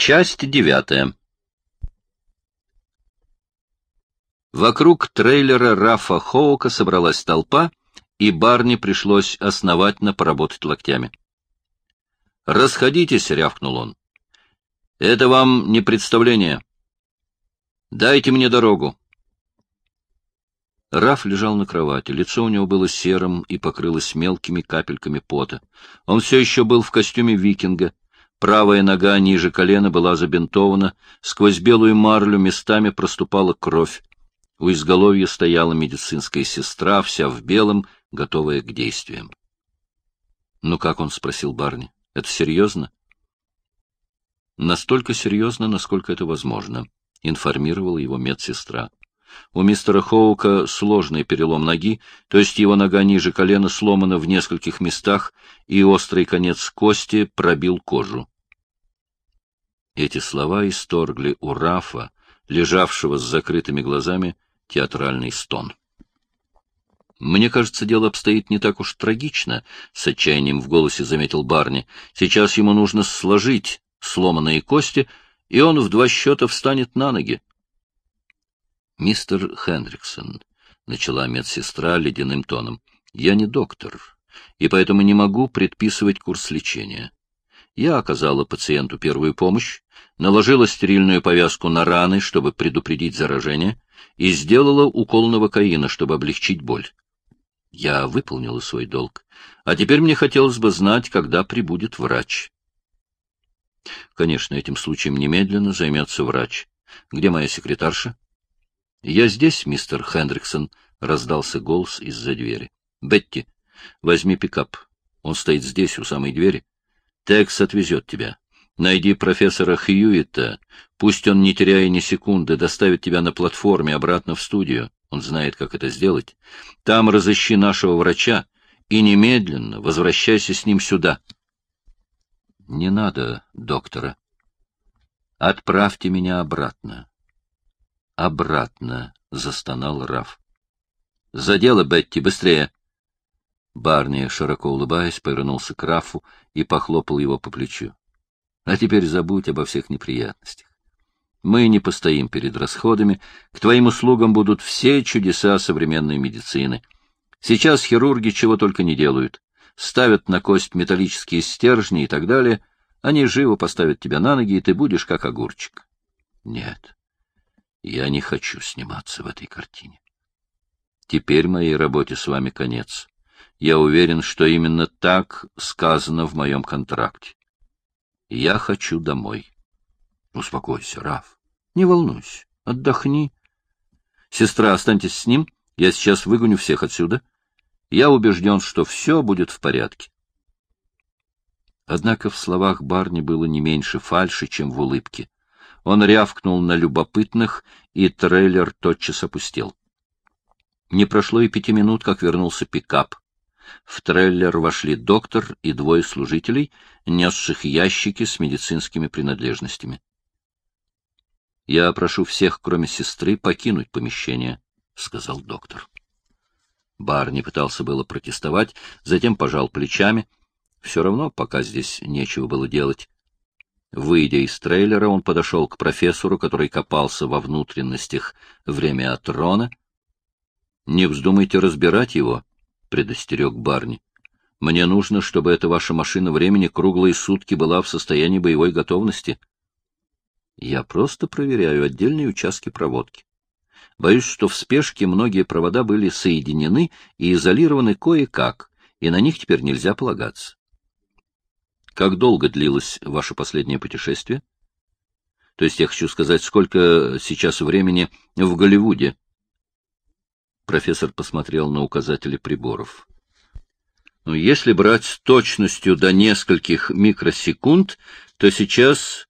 Часть 9. Вокруг трейлера Рафа Хоука собралась толпа, и Барни пришлось основательно поработать локтями. «Расходитесь», — рявкнул он. «Это вам не представление. Дайте мне дорогу». Раф лежал на кровати, лицо у него было серым и покрылось мелкими капельками пота. Он все еще был в костюме викинга. Правая нога ниже колена была забинтована, сквозь белую марлю местами проступала кровь. У изголовья стояла медицинская сестра, вся в белом, готовая к действиям. — Ну как он? — спросил Барни. — Это серьезно? — Настолько серьезно, насколько это возможно, — информировала его медсестра. У мистера Хоука сложный перелом ноги, то есть его нога ниже колена сломана в нескольких местах, и острый конец кости пробил кожу. Эти слова исторгли у Рафа, лежавшего с закрытыми глазами, театральный стон. «Мне кажется, дело обстоит не так уж трагично», — с отчаянием в голосе заметил Барни. «Сейчас ему нужно сложить сломанные кости, и он в 2 счета встанет на ноги». «Мистер Хендриксон», — начала медсестра ледяным тоном, — «я не доктор, и поэтому не могу предписывать курс лечения. Я оказала пациенту первую помощь, наложила стерильную повязку на раны, чтобы предупредить заражение, и сделала укол новокаина, чтобы облегчить боль. Я выполнила свой долг, а теперь мне хотелось бы знать, когда прибудет врач». «Конечно, этим случаем немедленно займется врач. Где моя секретарша?» «Я здесь, мистер Хендриксон», — раздался голос из-за двери. «Бетти, возьми пикап. Он стоит здесь, у самой двери. Текс отвезет тебя. Найди профессора Хьюитта. Пусть он, не теряя ни секунды, доставит тебя на платформе обратно в студию. Он знает, как это сделать. Там разыщи нашего врача и немедленно возвращайся с ним сюда». «Не надо доктора. Отправьте меня обратно». «Обратно», — застонал Раф. «За дело, Бетти, быстрее!» Барни, широко улыбаясь, повернулся к Рафу и похлопал его по плечу. «А теперь забудь обо всех неприятностях. Мы не постоим перед расходами, к твоим услугам будут все чудеса современной медицины. Сейчас хирурги чего только не делают. Ставят на кость металлические стержни и так далее. Они живо поставят тебя на ноги, и ты будешь как огурчик». «Нет. Я не хочу сниматься в этой картине. Теперь моей работе с вами конец. Я уверен, что именно так сказано в моем контракте. Я хочу домой». «Успокойся, Раф. Не волнуйся. Отдохни. Сестра, останьтесь с ним. Я сейчас выгоню всех отсюда. Я убежден, что все будет в порядке». Однако в словах Барни было не меньше фальши, чем в улыбке. Он рявкнул на любопытных, и трейлер тотчас опустел. Не прошло и 5 минут, как вернулся пикап. В трейлер вошли доктор и 2 служителей, несших ящики с медицинскими принадлежностями. «Я прошу всех, кроме сестры, покинуть помещение», — сказал доктор. Барни пытался было протестовать, затем пожал плечами. Все равно пока здесь нечего было делать. Выйдя из трейлера, он подошел к профессору, который копался во внутренностях времяотрона. «Не вздумайте разбирать его», — предостерег Барни. «Мне нужно, чтобы эта ваша машина времени круглые сутки была в состоянии боевой готовности. Я просто проверяю отдельные участки проводки. Боюсь, что в спешке многие провода были соединены и изолированы кое-как, и на них теперь нельзя полагаться». «Как долго длилось ваше последнее путешествие? То есть я хочу сказать, сколько сейчас времени в Голливуде?» Профессор посмотрел на указатели приборов. «Ну, если брать с точностью до нескольких микросекунд, то сейчас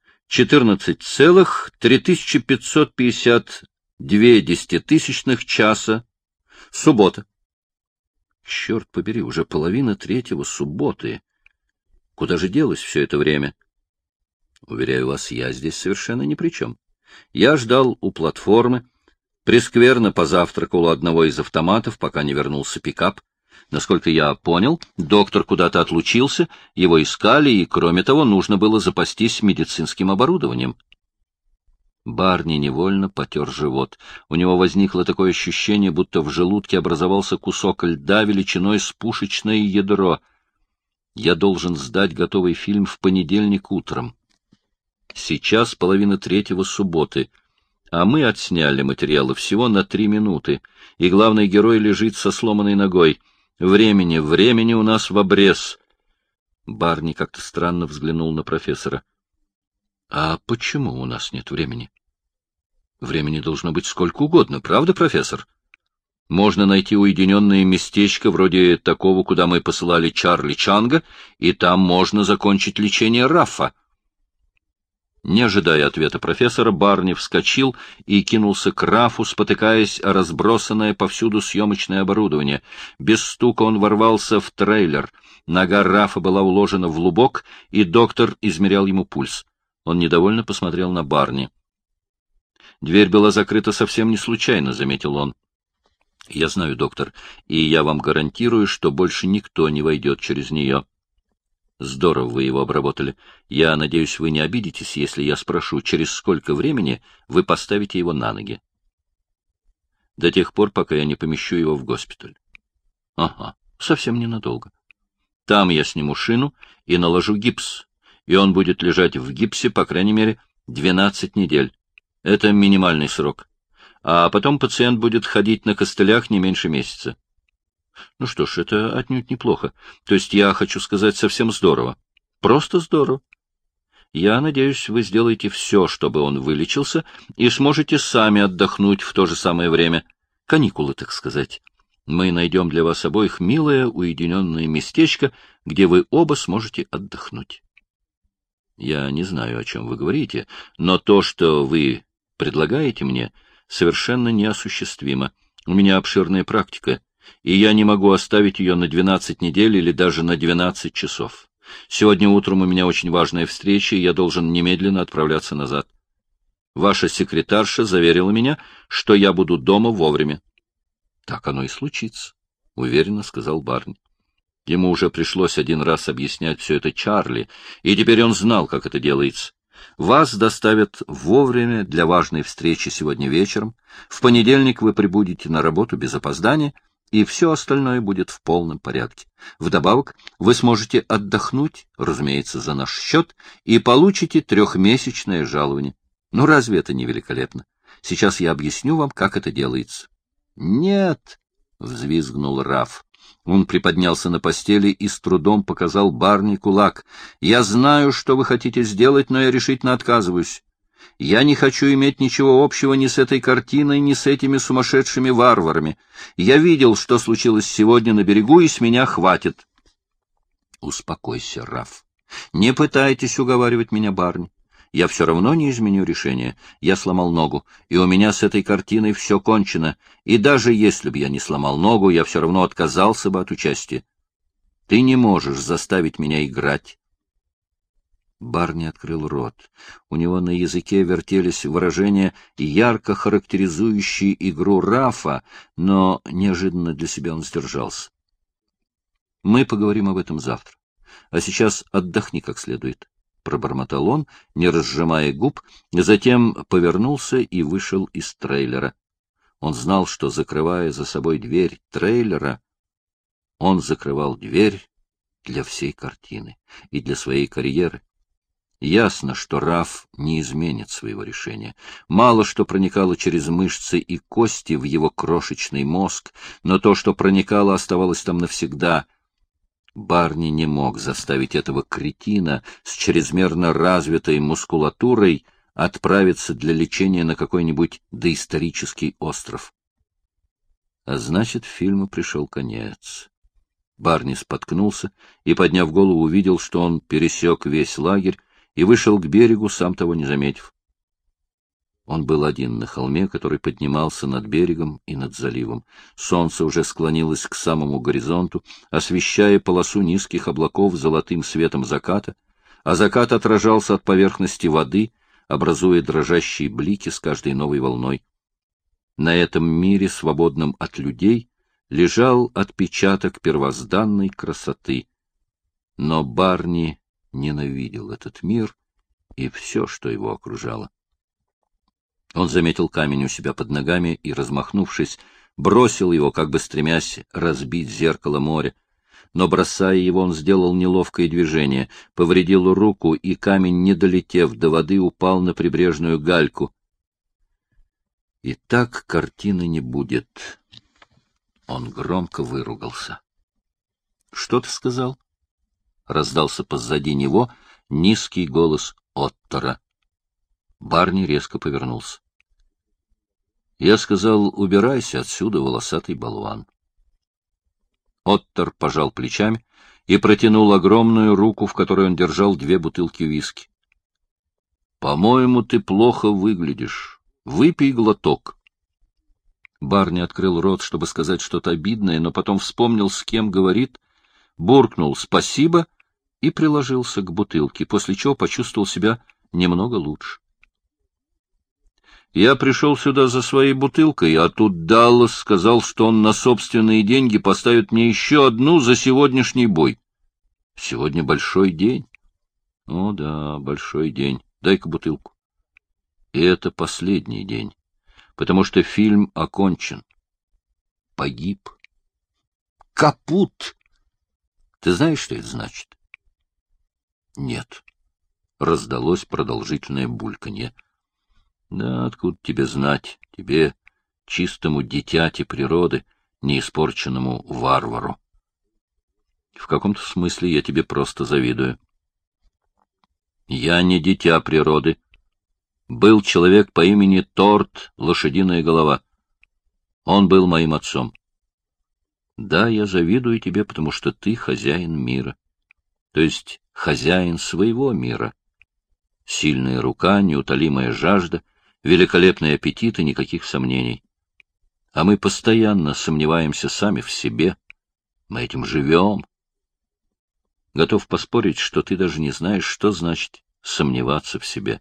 14,3552 часа. Суббота». «Черт побери, уже 2:30 субботы. Куда же делось все это время?» «Уверяю вас, я здесь совершенно ни при чем. Я ждал у платформы, прескверно позавтракал у одного из автоматов, пока не вернулся пикап. Насколько я понял, доктор куда-то отлучился, его искали, и, кроме того, нужно было запастись медицинским оборудованием. Барни невольно потер живот. У него возникло такое ощущение, будто в желудке образовался кусок льда величиной с пушечное ядро. Я должен сдать готовый фильм в понедельник утром. Сейчас 2:30 субботы, а мы отсняли материалы всего на 3 минуты, и главный герой лежит со сломанной ногой. Времени у нас в обрез. Барни как-то странно взглянул на профессора. — А почему у нас нет времени? Времени должно быть сколько угодно, правда, профессор? Можно найти уединенное местечко, вроде такого, куда мы посылали Чарли Чанга, и там можно закончить лечение Рафа. Не ожидая ответа профессора, Барни вскочил и кинулся к Рафу, спотыкаясь о разбросанное повсюду съемочное оборудование. Без стука он ворвался в трейлер. Нога Рафа была уложена в лубок, и доктор измерял ему пульс. Он недовольно посмотрел на Барни. «Дверь была закрыта совсем не случайно», — заметил он. «Я знаю, доктор, и я вам гарантирую, что больше никто не войдет через нее». Здорово вы его обработали. Я надеюсь, вы не обидитесь, если я спрошу, через сколько времени вы поставите его на ноги? До тех пор, пока я не помещу его в госпиталь. Ага, совсем ненадолго. Там я сниму шину и наложу гипс, и он будет лежать в гипсе, по крайней мере, 12 недель. Это минимальный срок. А потом пациент будет ходить на костылях не меньше месяца. Ну что ж, это отнюдь неплохо. То есть я хочу сказать, совсем здорово. Просто здорово. Я надеюсь, вы сделаете все, чтобы он вылечился, и сможете сами отдохнуть в то же самое время. Каникулы, так сказать. Мы найдем для вас обоих милое, уединенное местечко, где вы оба сможете отдохнуть. Я не знаю, о чем вы говорите, но то, что вы предлагаете мне, совершенно неосуществимо. У меня обширная практика, и я не могу оставить ее на 12 недель или даже на 12 часов. Сегодня утром у меня очень важная встреча, и я должен немедленно отправляться назад. Ваша секретарша заверила меня, что я буду дома вовремя. — Так оно и случится, — уверенно сказал Барни. Ему уже пришлось один раз объяснять все это Чарли, и теперь он знал, как это делается. Вас доставят вовремя для важной встречи сегодня вечером. В понедельник вы прибудете на работу без опоздания, и все остальное будет в полном порядке. Вдобавок, вы сможете отдохнуть, разумеется, за наш счет, и получите 3-месячное жалование. Ну, разве это не великолепно? Сейчас я объясню вам, как это делается. — Нет! — взвизгнул Раф. Он приподнялся на постели и с трудом показал Барни кулак. — Я знаю, что вы хотите сделать, но я решительно отказываюсь. Я не хочу иметь ничего общего ни с этой картиной, ни с этими сумасшедшими варварами. Я видел, что случилось сегодня на берегу, и с меня хватит. — Успокойся, Раф. Не пытайтесь уговаривать меня, Барни. Я все равно не изменю решение. Я сломал ногу, и у меня с этой картиной все кончено. И даже если бы я не сломал ногу, я все равно отказался бы от участия. Ты не можешь заставить меня играть. Барни открыл рот. У него на языке вертелись выражения, ярко характеризующие игру Рафа, но неожиданно для себя он сдержался. — Мы поговорим об этом завтра. А сейчас отдохни как следует. — пробормотал он, не разжимая губ, затем повернулся и вышел из трейлера. Он знал, что, закрывая за собой дверь трейлера, он закрывал дверь для всей картины и для своей карьеры. Ясно, что Раф не изменит своего решения. Мало что проникало через мышцы и кости в его крошечный мозг, но то, что проникало, оставалось там навсегда. Барни не мог заставить этого кретина с чрезмерно развитой мускулатурой отправиться для лечения на какой-нибудь доисторический остров. А значит, фильму пришел конец. Барни споткнулся и, подняв голову, увидел, что он пересек весь лагерь и вышел к берегу, сам того не заметив. Он был один на холме, который поднимался над берегом и над заливом. Солнце уже склонилось к самому горизонту, освещая полосу низких облаков золотым светом заката, а закат отражался от поверхности воды, образуя дрожащие блики с каждой новой волной. На этом мире, свободном от людей, лежал отпечаток первозданной красоты. Но Барни ненавидел этот мир и все, что его окружало. Он заметил камень у себя под ногами и, размахнувшись, бросил его, как бы стремясь разбить зеркало моря. Но, бросая его, он сделал неловкое движение, повредил руку, и камень, не долетев до воды, упал на прибрежную гальку. И так картины не будет. Он громко выругался. — Что ты сказал? — раздался позади него низкий голос Оттора. Барни резко повернулся. — Я сказал, убирайся отсюда, волосатый болван. Оттор пожал плечами и протянул огромную руку, в которой он держал 2 бутылки виски. — По-моему, ты плохо выглядишь. Выпей глоток. Барни открыл рот, чтобы сказать что-то обидное, но потом вспомнил, с кем говорит, буркнул «спасибо» и приложился к бутылке, после чего почувствовал себя немного лучше. Я пришел сюда за своей бутылкой, а тут Даллас сказал, что он на собственные деньги поставит мне еще одну за сегодняшний бой. Сегодня большой день. О да, большой день. Дай-ка бутылку. И это последний день, потому что фильм окончен. Погиб. Капут! Ты знаешь, что это значит? Нет. Раздалось продолжительное бульканье. Да откуда тебе знать, тебе, чистому дитяти природы, неиспорченному варвару? В каком-то смысле я тебе просто завидую. Я не дитя природы. Был человек по имени Торт, лошадиная голова. Он был моим отцом. Да, я завидую тебе, потому что ты хозяин мира. То есть хозяин своего мира. Сильная рука, неутолимая жажда, великолепный аппетит и никаких сомнений. А мы постоянно сомневаемся сами в себе. Мы этим живем. Готов поспорить, что ты даже не знаешь, что значит сомневаться в себе.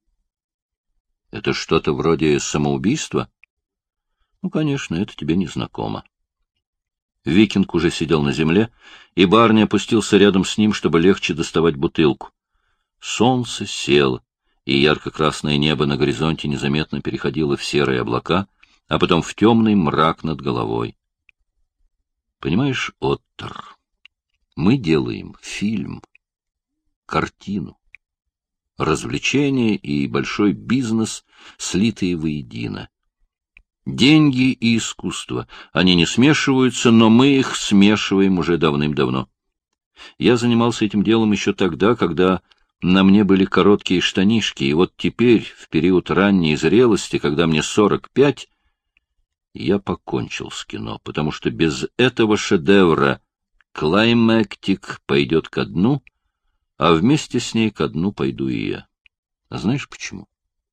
Это что-то вроде самоубийства? Ну, конечно, это тебе не знакомо. Викинг уже сидел на земле, и Барни опустился рядом с ним, чтобы легче доставать бутылку. Солнце село, и ярко-красное небо на горизонте незаметно переходило в серые облака, а потом в темный мрак над головой. Понимаешь, Оттор, мы делаем фильм, картину. Развлечения и большой бизнес, слитые воедино. Деньги и искусство, они не смешиваются, но мы их смешиваем уже давным-давно. Я занимался этим делом еще тогда, когда на мне были короткие штанишки, и вот теперь, в период ранней зрелости, когда мне 45, я покончил с кино, потому что без этого шедевра клаймактик пойдет ко дну, а вместе с ней ко дну пойду и я. А знаешь почему?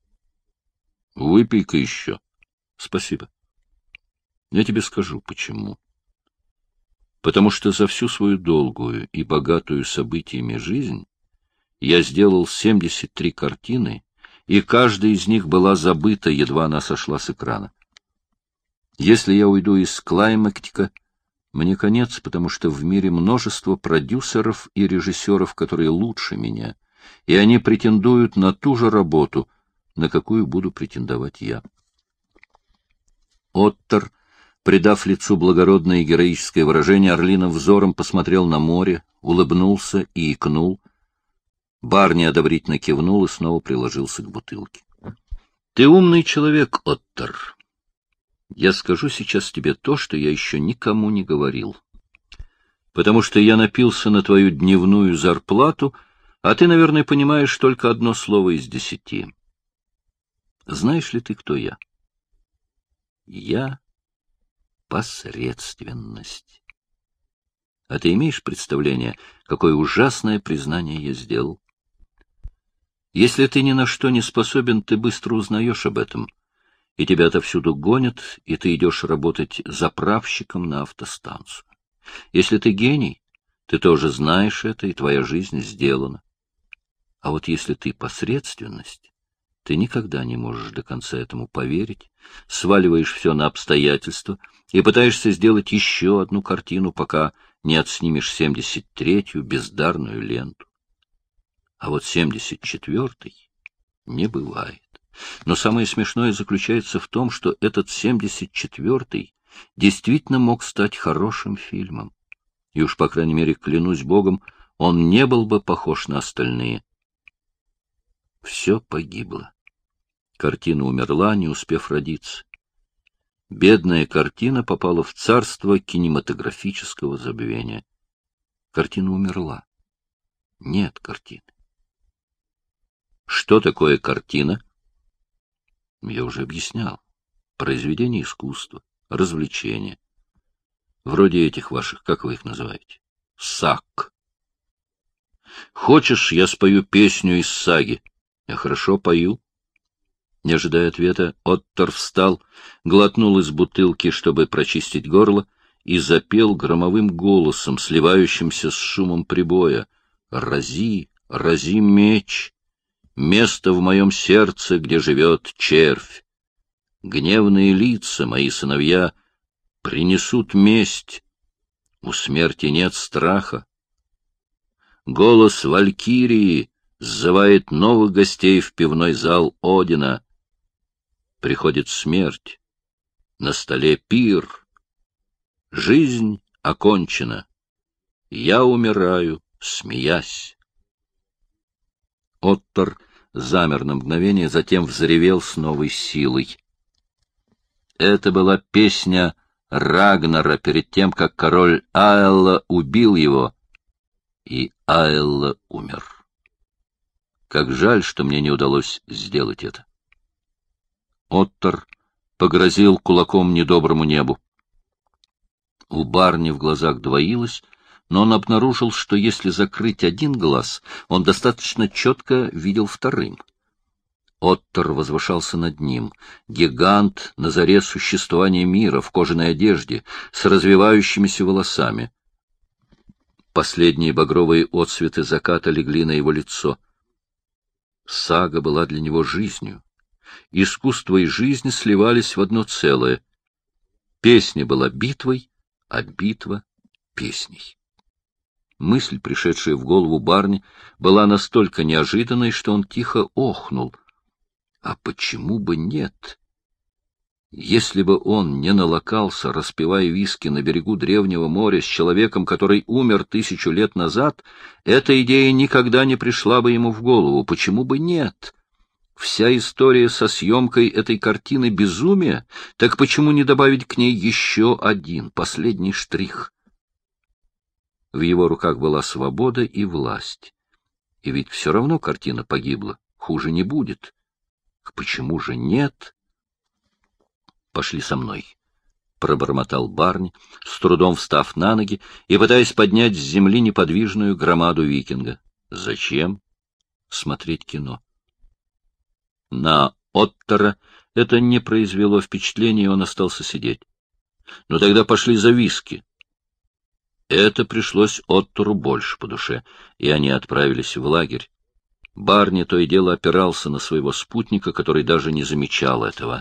Выпей-ка еще. Спасибо. Я тебе скажу, почему. Потому что за всю свою долгую и богатую событиями жизнь я сделал 73 картины, и каждая из них была забыта, едва она сошла с экрана. Если я уйду из клаймактика, мне конец, потому что в мире множество продюсеров и режиссеров, которые лучше меня, и они претендуют на ту же работу, на какую буду претендовать я. Оттор, придав лицу благородное и героическое выражение, орлиным взором посмотрел на море, улыбнулся и икнул. Барни одобрительно кивнул и снова приложился к бутылке. — Ты умный человек, Оттор. Я скажу сейчас тебе то, что я еще никому не говорил. Потому что я напился на твою дневную зарплату, а ты, наверное, понимаешь только одно слово из 10. Знаешь ли ты, кто я? Я — посредственность. А ты имеешь представление, какое ужасное признание я сделал? Если ты ни на что не способен, ты быстро узнаешь об этом, и тебя отовсюду гонят, и ты идешь работать заправщиком на автостанцию. Если ты гений, ты тоже знаешь это, и твоя жизнь сделана. А вот если ты посредственность, Ты никогда не можешь до конца этому поверить, сваливаешь все на обстоятельства и пытаешься сделать еще одну картину, пока не отснимешь 73-ю бездарную ленту. А вот 74-й не бывает. Но самое смешное заключается в том, что этот 74-й действительно мог стать хорошим фильмом. И уж, по крайней мере, клянусь Богом, он не был бы похож на остальные. Все погибло. Картина умерла, не успев родиться. Бедная картина попала в царство кинематографического забвения. Картина умерла. Нет картины. Что такое картина? Я уже объяснял. Произведение искусства, развлечение. Вроде этих ваших, как вы их называете? Саг. Хочешь, я спою песню из саги? Я хорошо пою. Не ожидая ответа, Оттор встал, глотнул из бутылки, чтобы прочистить горло, и запел громовым голосом, сливающимся с шумом прибоя. «Рази, рази меч, место в моем сердце, где живет червь. Гневные лица, мои сыновья, принесут месть. У смерти нет страха. Голос валькирии сзывает новых гостей в пивной зал Одина. Приходит смерть. На столе пир. Жизнь окончена. Я умираю, смеясь». Оттор замер на мгновение, затем взревел с новой силой. Это была песня Рагнара перед тем, как король Аэлла убил его, и Аэлла умер. Как жаль, что мне не удалось сделать это. Оттор погрозил кулаком недоброму небу. У барни в глазах двоилось, но он обнаружил, что если закрыть один глаз, он достаточно четко видел вторым. Оттор возвышался над ним, гигант на заре существования мира, в кожаной одежде, с развивающимися волосами. Последние багровые отсветы заката легли на его лицо. Сага была для него жизнью. Искусство и жизнь сливались в одно целое. Песня была битвой, а битва — песней. Мысль, пришедшая в голову барни, была настолько неожиданной, что он тихо охнул. А почему бы нет? Если бы он не налокался, распивая виски на берегу древнего моря с человеком, который умер 1000 лет назад, эта идея никогда не пришла бы ему в голову. Почему бы нет? Вся история со съемкой этой картины — безумие, так почему не добавить к ней еще один, последний штрих? В его руках была свобода и власть. И ведь все равно картина погибла, хуже не будет. Почему же нет? «Пошли со мной», — пробормотал барни, с трудом встав на ноги и пытаясь поднять с земли неподвижную громаду викинга. «Зачем?» «Смотреть кино». На Оттора это не произвело впечатления, и он остался сидеть. «Ну тогда пошли за виски». Это пришлось Оттору больше по душе, и они отправились в лагерь. Барни то и дело опирался на своего спутника, который даже не замечал этого.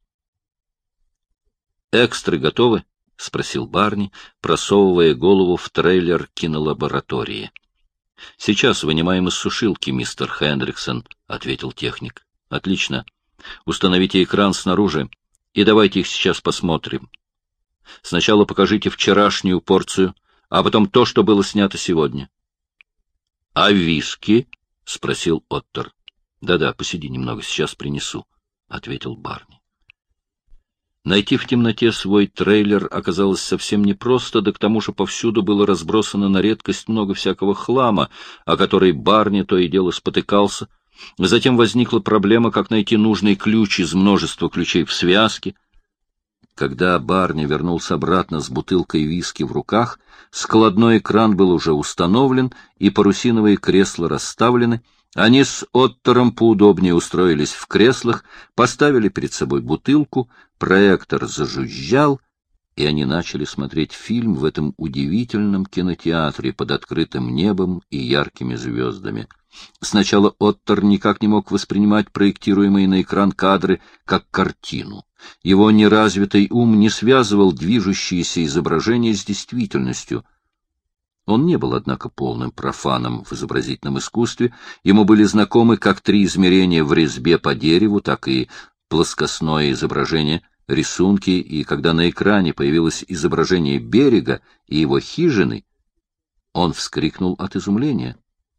«Экстры готовы?» — спросил Барни, просовывая голову в трейлер кинолаборатории. «Сейчас вынимаем из сушилки, мистер Хендриксон», — ответил техник. «Отлично. Установите экран снаружи, и давайте их сейчас посмотрим. Сначала покажите вчерашнюю порцию, а потом то, что было снято сегодня». «А виски?» — спросил Оттор. «Да-да, посиди немного, сейчас принесу», — ответил Барни. Найти в темноте свой трейлер оказалось совсем непросто, да к тому же повсюду было разбросано на редкость много всякого хлама, о который Барни то и дело спотыкался. Затем возникла проблема, как найти нужный ключ из множества ключей в связке. Когда Барни вернулся обратно с бутылкой виски в руках, складной экран был уже установлен, и парусиновые кресла расставлены. Они с Оттором поудобнее устроились в креслах, поставили перед собой бутылку, проектор зажужжал, и они начали смотреть фильм в этом удивительном кинотеатре под открытым небом и яркими звездами. Сначала Оттер никак не мог воспринимать проектируемые на экран кадры как картину. Его неразвитый ум не связывал движущиеся изображения с действительностью. Он не был, однако, полным профаном в изобразительном искусстве. Ему были знакомы как три измерения в резьбе по дереву, так и плоскостное изображение, рисунки, и когда на экране появилось изображение берега и его хижины, он вскрикнул от изумления.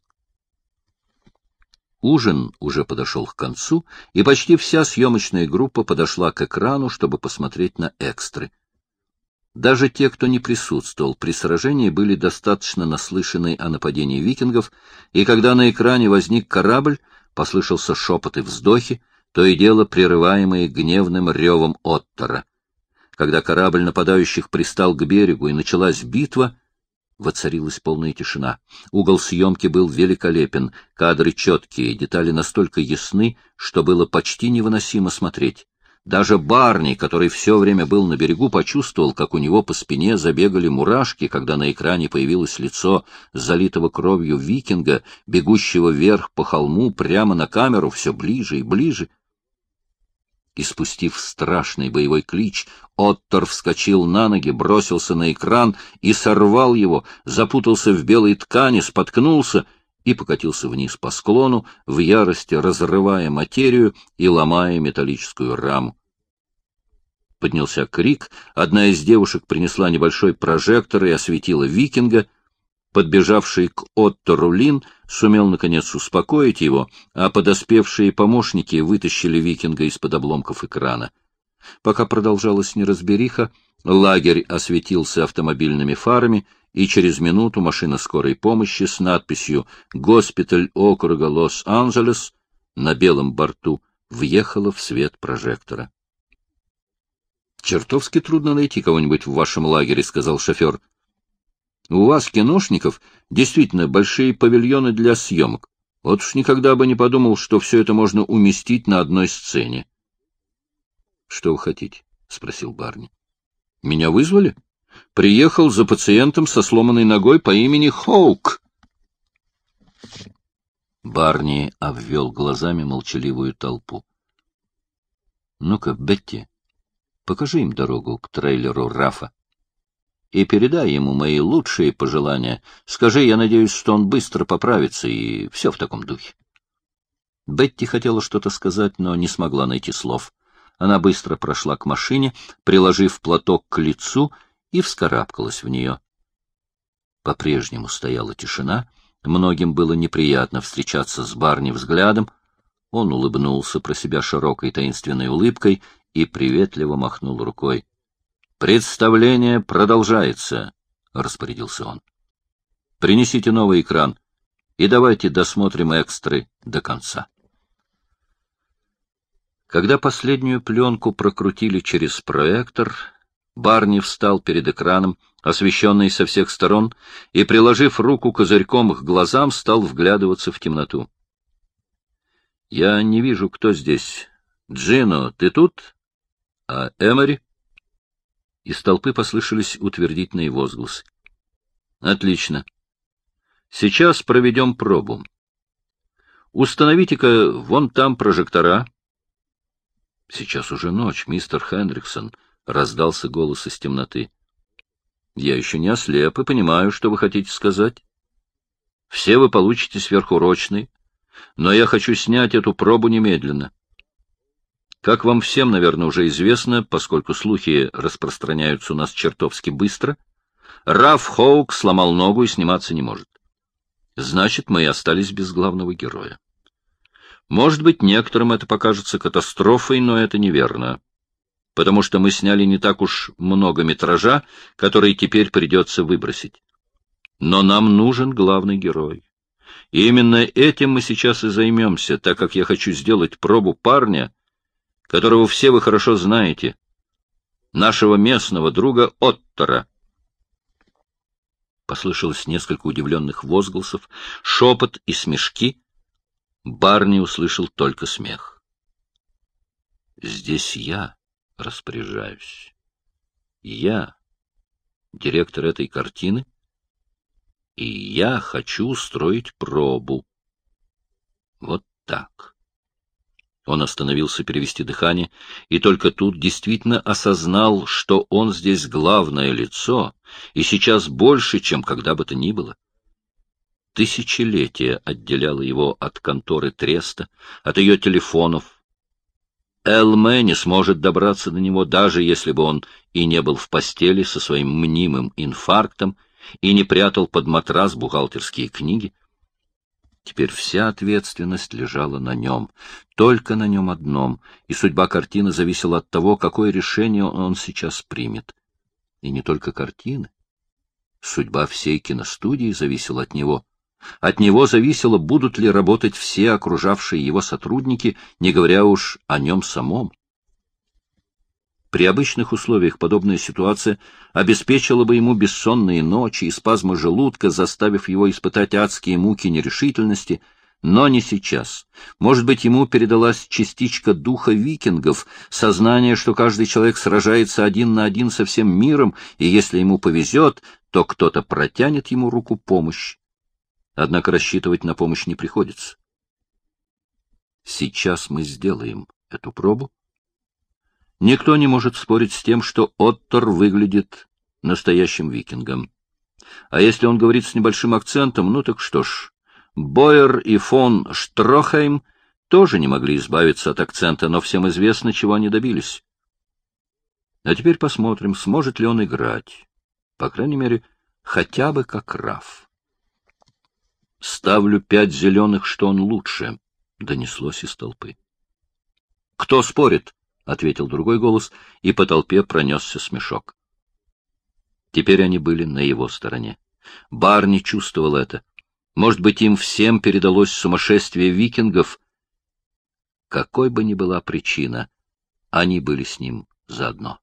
Ужин уже подошел к концу, и почти вся съемочная группа подошла к экрану, чтобы посмотреть на экстры. Даже те, кто не присутствовал при сражении, были достаточно наслышаны о нападении викингов, и когда на экране возник корабль, послышался шепот и вздохи, то и дело прерываемые гневным ревом Оттера. Когда корабль нападающих пристал к берегу и началась битва, воцарилась полная тишина. Угол съемки был великолепен, кадры четкие, детали настолько ясны, что было почти невыносимо смотреть. Даже Барни, который все время был на берегу, почувствовал, как у него по спине забегали мурашки, когда на экране появилось лицо залитого кровью викинга, бегущего вверх по холму прямо на камеру, все ближе и ближе. Испустив страшный боевой клич, Оттер вскочил на ноги, бросился на экран и сорвал его, запутался в белой ткани, споткнулся и покатился вниз по склону, в ярости разрывая материю и ломая металлическую раму. Поднялся крик, одна из девушек принесла небольшой прожектор и осветила викинга. Подбежавший к Оттору Лин сумел, наконец, успокоить его, а подоспевшие помощники вытащили викинга из-под обломков экрана. Пока продолжалась неразбериха, лагерь осветился автомобильными фарами, и через минуту машина скорой помощи с надписью «Госпиталь округа Лос-Анджелес» на белом борту въехала в свет прожектора. «Чертовски трудно найти кого-нибудь в вашем лагере», — сказал шофер. «У вас, киношников, действительно большие павильоны для съемок. Вот уж никогда бы не подумал, что все это можно уместить на одной сцене». «Что вы хотите?» — спросил Барни. «Меня вызвали? Приехал за пациентом со сломанной ногой по имени Хоук». Барни обвел глазами молчаливую толпу. «Ну-ка, Бетти, покажи им дорогу к трейлеру Рафа. И передай ему мои лучшие пожелания. Скажи, я надеюсь, что он быстро поправится, и все в таком духе». Бетти хотела что-то сказать, но не смогла найти слов. Она быстро прошла к машине, приложив платок к лицу, и вскарабкалась в нее. По-прежнему стояла тишина, многим было неприятно встречаться с Барни взглядом. Он улыбнулся про себя широкой таинственной улыбкой и приветливо махнул рукой. «Представление продолжается», — распорядился он. «Принесите новый экран и давайте досмотрим экстры до конца». Когда последнюю пленку прокрутили через проектор, Барни встал перед экраном, освещенный со всех сторон, и, приложив руку козырьком к глазам, стал вглядываться в темноту. «Я не вижу, кто здесь. Джино, ты тут? А Эмори?» Из толпы послышались утвердительные возгласы. «Отлично. Сейчас проведем пробу. Установите-ка вон там прожектора». «Сейчас уже ночь, мистер Хендриксон», — раздался голос из темноты. «Я еще не ослеп и понимаю, что вы хотите сказать. Все вы получите сверхурочные, но я хочу снять эту пробу немедленно. Как вам всем, наверное, уже известно, поскольку слухи распространяются у нас чертовски быстро, Раф Хоук сломал ногу и сниматься не может. Значит, мы и остались без главного героя. Может быть, некоторым это покажется катастрофой, но это неверно, потому что мы сняли не так уж много метража, который теперь придется выбросить. Но нам нужен главный герой. И именно этим мы сейчас и займемся, так как я хочу сделать пробу парня, которого все вы хорошо знаете, нашего местного друга Оттера. Послышалось несколько удивленных возгласов, шепот и смешки. Барни услышал только смех. «Здесь я распоряжаюсь. Я директор этой картины, и я хочу устроить пробу. Вот так. Он остановился перевести дыхание, и только тут действительно осознал, что он здесь главное лицо, и сейчас больше, чем когда бы то ни было. Тысячелетие отделяло его от конторы Треста, от ее телефонов. Элме не сможет добраться до него, даже если бы он и не был в постели со своим мнимым инфарктом и не прятал под матрас бухгалтерские книги. Теперь вся ответственность лежала на нем, только на нем одном, и судьба картины зависела от того, какое решение он сейчас примет. И не только картины. Судьба всей киностудии зависела от него. От него зависело, будут ли работать все окружавшие его сотрудники, не говоря уж о нем самом. При обычных условиях подобная ситуация обеспечила бы ему бессонные ночи и спазмы желудка, заставив его испытать адские муки нерешительности, но не сейчас. Может быть, ему передалась частичка духа викингов, сознание, что каждый человек сражается один на один со всем миром, и если ему повезет, то кто-то протянет ему руку помощи. Однако рассчитывать на помощь не приходится. Сейчас мы сделаем эту пробу. Никто не может спорить с тем, что Оттор выглядит настоящим викингом. А если он говорит с небольшим акцентом, ну так что ж, Бойер и фон Штрохейм тоже не могли избавиться от акцента, но всем известно, чего они добились. А теперь посмотрим, сможет ли он играть. По крайней мере, хотя бы как Раф. «Ставлю 5 зеленых, что он лучше», — донеслось из толпы. «Кто спорит?» — ответил другой голос, и по толпе пронесся смешок. Теперь они были на его стороне. Барни чувствовал это. Может быть, им всем передалось сумасшествие викингов. Какой бы ни была причина, они были с ним заодно.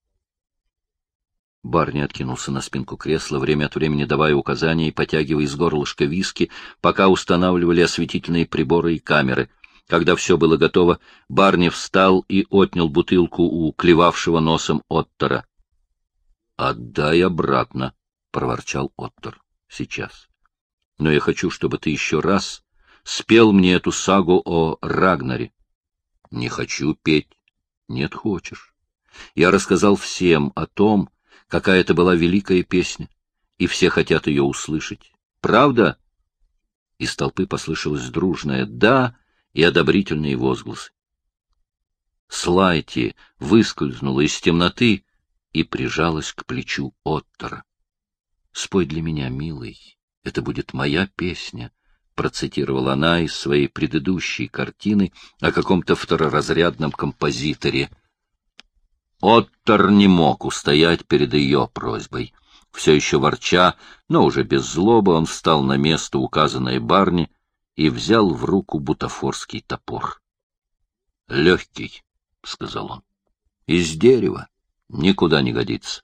Барни откинулся на спинку кресла, время от времени давая указания и потягивая из горлышка виски, пока устанавливали осветительные приборы и камеры. Когда все было готово, Барни встал и отнял бутылку у клевавшего носом Оттора. — Отдай обратно, — проворчал Оттор. — Сейчас. Но я хочу, чтобы ты еще раз спел мне эту сагу о Рагнаре. — Не хочу петь. — Нет, хочешь. Я рассказал всем о том, какая это была великая песня, и все хотят ее услышать. Правда? Из толпы послышалось дружное «да» и одобрительные возгласы. Слайти выскользнула из темноты и прижалась к плечу Оттора. — Спой для меня, милый, это будет моя песня, — процитировала она из своей предыдущей картины о каком-то второразрядном композиторе. Оттор не мог устоять перед ее просьбой. Все еще ворча, но уже без злобы, он встал на место, указанное Барни, и взял в руку бутафорский топор. — Легкий, — сказал он, — из дерева, никуда не годится.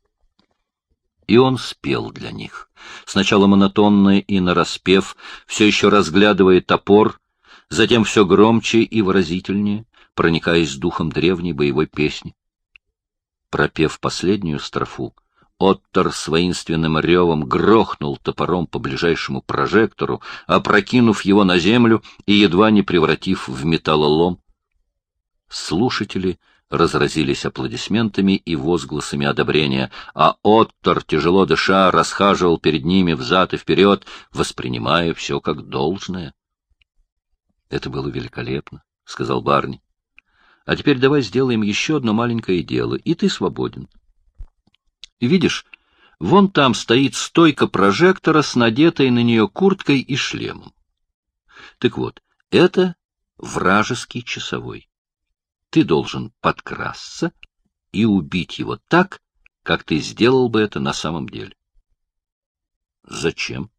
И он спел для них, сначала монотонно и нараспев, все еще разглядывая топор, затем все громче и выразительнее, проникаясь духом древней боевой песни. Пропев последнюю строфу, Оттор с воинственным ревом грохнул топором по ближайшему прожектору, опрокинув его на землю и едва не превратив в металлолом. Слушатели разразились аплодисментами и возгласами одобрения, а Оттор, тяжело дыша, расхаживал перед ними взад и вперед, воспринимая все как должное. — Это было великолепно, — сказал Барни. — А теперь давай сделаем еще одно маленькое дело, и ты свободен. Видишь, вон там стоит стойка прожектора с надетой на нее курткой и шлемом. Так вот, это вражеский часовой. Ты должен подкрасться и убить его так, как ты сделал бы это на самом деле. Зачем?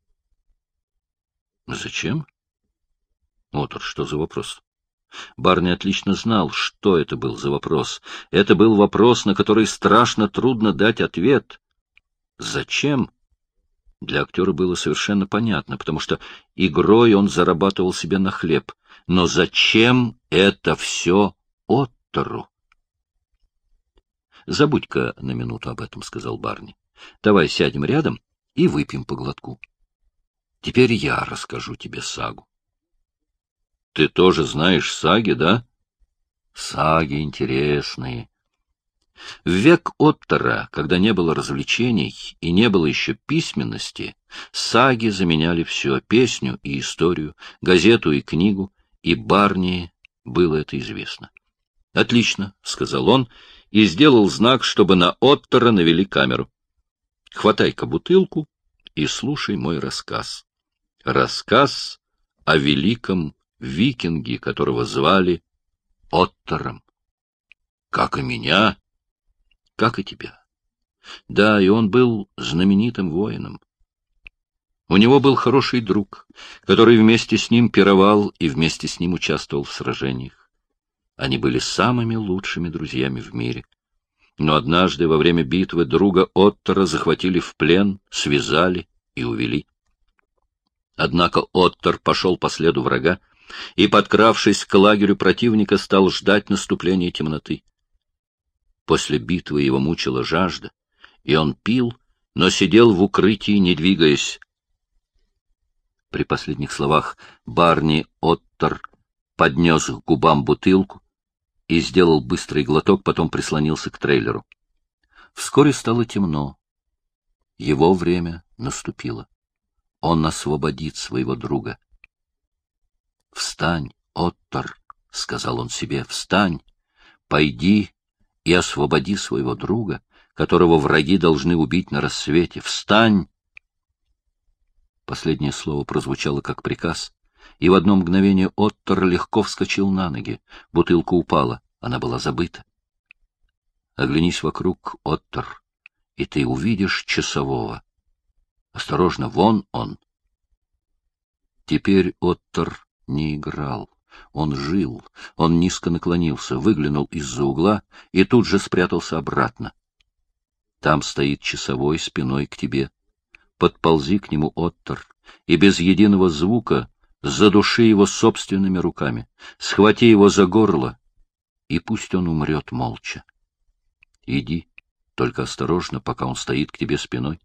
Зачем? Вот что за вопрос. Барни отлично знал, что это был за вопрос. Это был вопрос, на который страшно трудно дать ответ. Зачем? Для актера было совершенно понятно, потому что игрой он зарабатывал себе на хлеб. Но зачем это все Оттору? Забудь-ка на минуту об этом, — сказал Барни. — Давай сядем рядом и выпьем по глотку. Теперь я расскажу тебе сагу. — Ты тоже знаешь саги, да? — Саги интересные. В век Оттера, когда не было развлечений и не было еще письменности, саги заменяли все — песню и историю, газету и книгу, и Барни было это известно. — Отлично, — сказал он, и сделал знак, чтобы на Оттера навели камеру. — Хватай-ка бутылку и слушай мой рассказ. Рассказ о великом викинге, которого звали Оттером. — Как и меня? — Как и тебя. Да, и он был знаменитым воином. У него был хороший друг, который вместе с ним пировал и вместе с ним участвовал в сражениях. Они были самыми лучшими друзьями в мире. Но однажды во время битвы друга Оттера захватили в плен, связали и увели. Однако Оттер пошел по следу врага и, подкравшись к лагерю противника, стал ждать наступления темноты. После битвы его мучила жажда, и он пил, но сидел в укрытии, не двигаясь. При последних словах Барни Оттер поднес к губам бутылку и сделал быстрый глоток, потом прислонился к трейлеру. Вскоре стало темно. Его время наступило. Он освободит своего друга. — Встань, Оттер, — сказал он себе, — встань, пойди и освободи своего друга, которого враги должны убить на рассвете. Встань! Последнее слово прозвучало как приказ, и в одно мгновение Оттер легко вскочил на ноги. Бутылка упала, она была забыта. Оглянись вокруг, Оттер, и ты увидишь часового. Осторожно, вон он. Теперь Оттер не играл. Он жил, он низко наклонился, выглянул из-за угла и тут же спрятался обратно. Там стоит часовой спиной к тебе. Подползи к нему, Оттер, и без единого звука задуши его собственными руками, схвати его за горло, и пусть он умрет молча. Иди, только осторожно, пока он стоит к тебе спиной.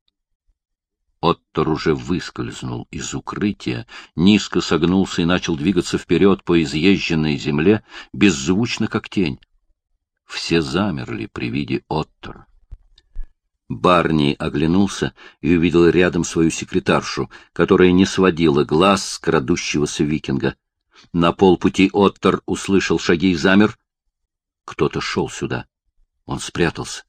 Оттер уже выскользнул из укрытия, низко согнулся и начал двигаться вперед по изъезженной земле, беззвучно, как тень. Все замерли при виде Оттера. Барни оглянулся и увидел рядом свою секретаршу, которая не сводила глаз с крадущегося викинга. На полпути Оттер услышал шаги и замер. Кто-то шел сюда. Он спрятался.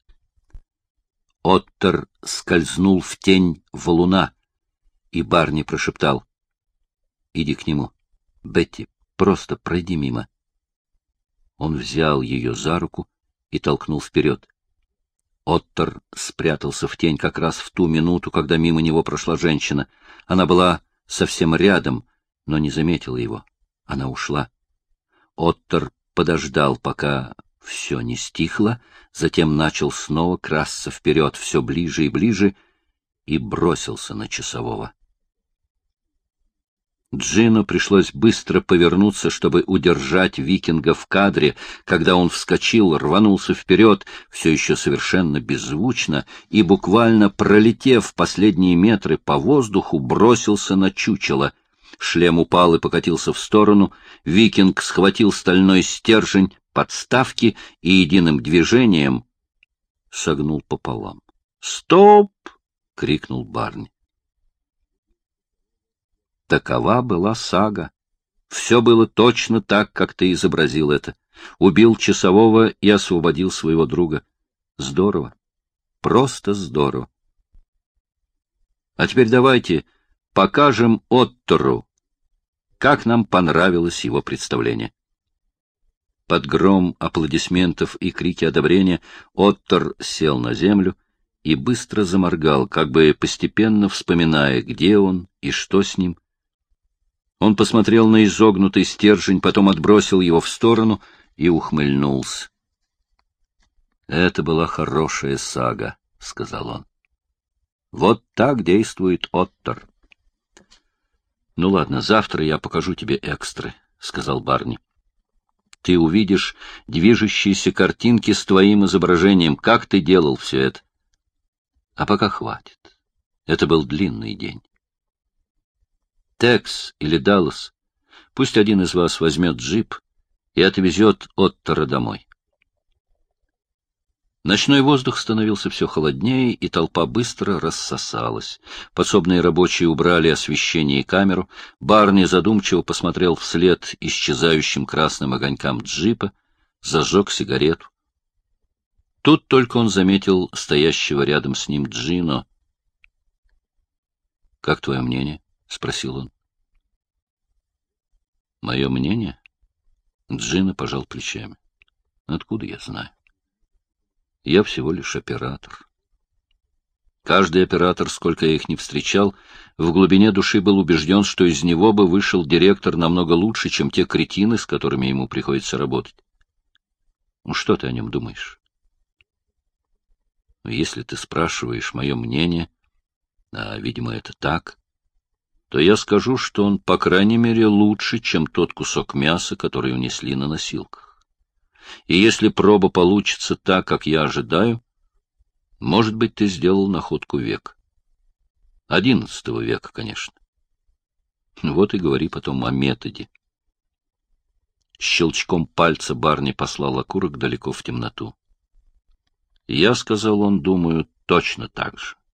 Оттер скользнул в тень валуна, и Барни прошептал: — Иди к нему. Бетти, просто пройди мимо. Он взял ее за руку и толкнул вперед. Оттер спрятался в тень как раз в ту минуту, когда мимо него прошла женщина. Она была совсем рядом, но не заметила его. Она ушла. Оттер подождал, пока все не стихло, затем начал снова красться вперед, все ближе и ближе, и бросился на часового. Джину пришлось быстро повернуться, чтобы удержать викинга в кадре, когда он вскочил, рванулся вперед, все еще совершенно беззвучно, и, буквально пролетев последние метры по воздуху, бросился на чучело. Шлем упал и покатился в сторону, викинг схватил стальной стержень подставки и единым движением согнул пополам. «Стоп!» — крикнул Барни. Такова была сага. Все было точно так, как ты изобразил это. Убил часового и освободил своего друга. Здорово. Просто здорово. А теперь давайте покажем Оттеру, как нам понравилось его представление. Под гром аплодисментов и крики одобрения Оттер сел на землю и быстро заморгал, как бы постепенно вспоминая, где он и что с ним. Он посмотрел на изогнутый стержень, потом отбросил его в сторону и ухмыльнулся. — Это была хорошая сага, — сказал он. — Вот так действует Оттер. — Ну ладно, завтра я покажу тебе экстры, — сказал Барни. Ты увидишь движущиеся картинки с твоим изображением, как ты делал все это. А пока хватит. Это был длинный день. Текс или Даллас, пусть один из вас возьмет джип и отвезет Оттера домой. Ночной воздух становился все холоднее, и толпа быстро рассосалась. Подсобные рабочие убрали освещение и камеру. Барни задумчиво посмотрел вслед исчезающим красным огонькам джипа, зажег сигарету. Тут только он заметил стоящего рядом с ним Джино. — Как твое мнение? — спросил он. — Мое мнение? Джино пожал плечами. — Откуда я знаю? Я всего лишь оператор. Каждый оператор, сколько я их не встречал, в глубине души был убежден, что из него бы вышел директор намного лучше, чем те кретины, с которыми ему приходится работать. Ну, что ты о нем думаешь? Если ты спрашиваешь мое мнение, а, видимо, это так, то я скажу, что он, по крайней мере, лучше, чем тот кусок мяса, который унесли на носилках. И если проба получится так, как я ожидаю, может быть, ты сделал находку века. 11 века, конечно. Вот и говори потом о методе. Щелчком пальца Барни послал окурок далеко в темноту. Я, сказал он, думаю, точно так же.